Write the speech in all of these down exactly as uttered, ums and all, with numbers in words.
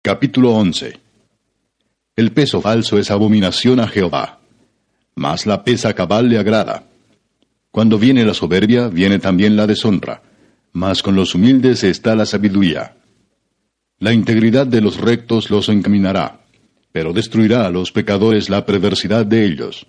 Capítulo once. El peso falso es abominación a Jehová, mas la pesa cabal le agrada. Cuando viene la soberbia, viene también la deshonra, mas con los humildes está la sabiduría. La integridad de los rectos los encaminará, pero destruirá a los pecadores la perversidad de ellos.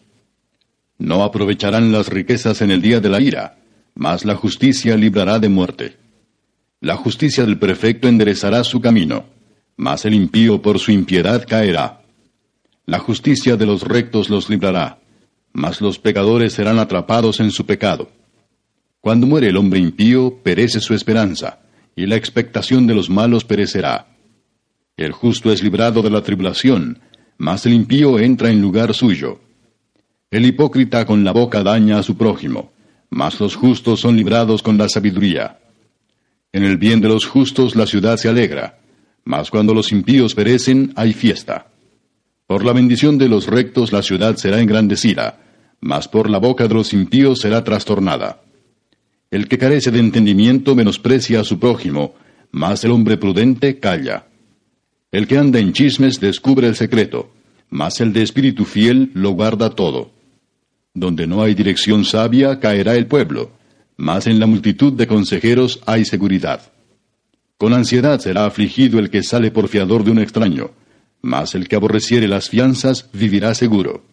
No aprovecharán las riquezas en el día de la ira, mas la justicia librará de muerte. La justicia del perfecto enderezará su camino, mas el impío por su impiedad caerá. La justicia de los rectos los librará, mas los pecadores serán atrapados en su pecado. Cuando muere el hombre impío, perece su esperanza, y la expectación de los malos perecerá. El justo es librado de la tribulación, mas el impío entra en lugar suyo. El hipócrita con la boca daña a su prójimo, mas los justos son librados con la sabiduría. En el bien de los justos la ciudad se alegra, mas cuando los impíos perecen hay fiesta. Por la bendición de los rectos la ciudad será engrandecida, mas por la boca de los impíos será trastornada. El que carece de entendimiento menosprecia a su prójimo, mas el hombre prudente calla. El que anda en chismes descubre el secreto, mas el de espíritu fiel lo guarda todo. Donde no hay dirección sabia caerá el pueblo, mas en la multitud de consejeros hay seguridad. Con ansiedad será afligido el que sale por fiador de un extraño, mas el que aborreciere las fianzas vivirá seguro.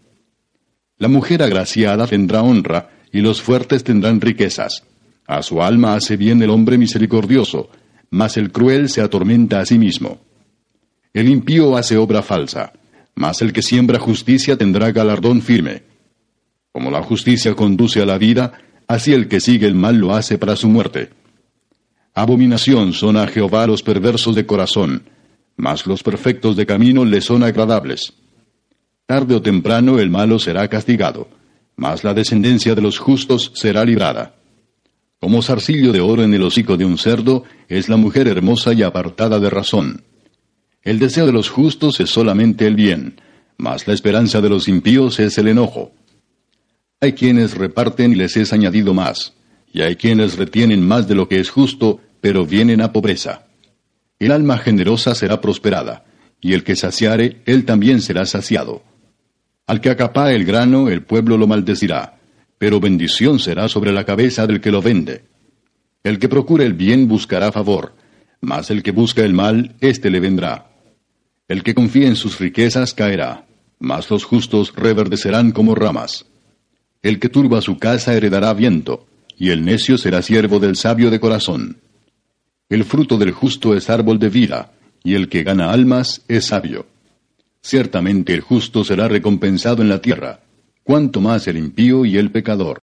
La mujer agraciada tendrá honra, y los fuertes tendrán riquezas. A su alma hace bien el hombre misericordioso, mas el cruel se atormenta a sí mismo. El impío hace obra falsa, mas el que siembra justicia tendrá galardón firme. Como la justicia conduce a la vida, así el que sigue el mal lo hace para su muerte. Abominación son a Jehová los perversos de corazón, mas los perfectos de camino le son agradables. Tarde o temprano el malo será castigado, mas la descendencia de los justos será librada. Como zarcillo de oro en el hocico de un cerdo, es la mujer hermosa y apartada de razón. El deseo de los justos es solamente el bien, mas la esperanza de los impíos es el enojo. Hay quienes reparten y les es añadido más, y hay quienes retienen más de lo que es justo, pero vienen a pobreza. El alma generosa será prosperada, y el que saciare, él también será saciado. Al que acapara el grano, el pueblo lo maldecirá, pero bendición será sobre la cabeza del que lo vende. El que procura el bien buscará favor, mas el que busca el mal, éste le vendrá. El que confía en sus riquezas caerá, mas los justos reverdecerán como ramas. El que turba su casa heredará viento, y el necio será siervo del sabio de corazón. El fruto del justo es árbol de vida, y el que gana almas es sabio. Ciertamente el justo será recompensado en la tierra, cuanto más el impío y el pecador.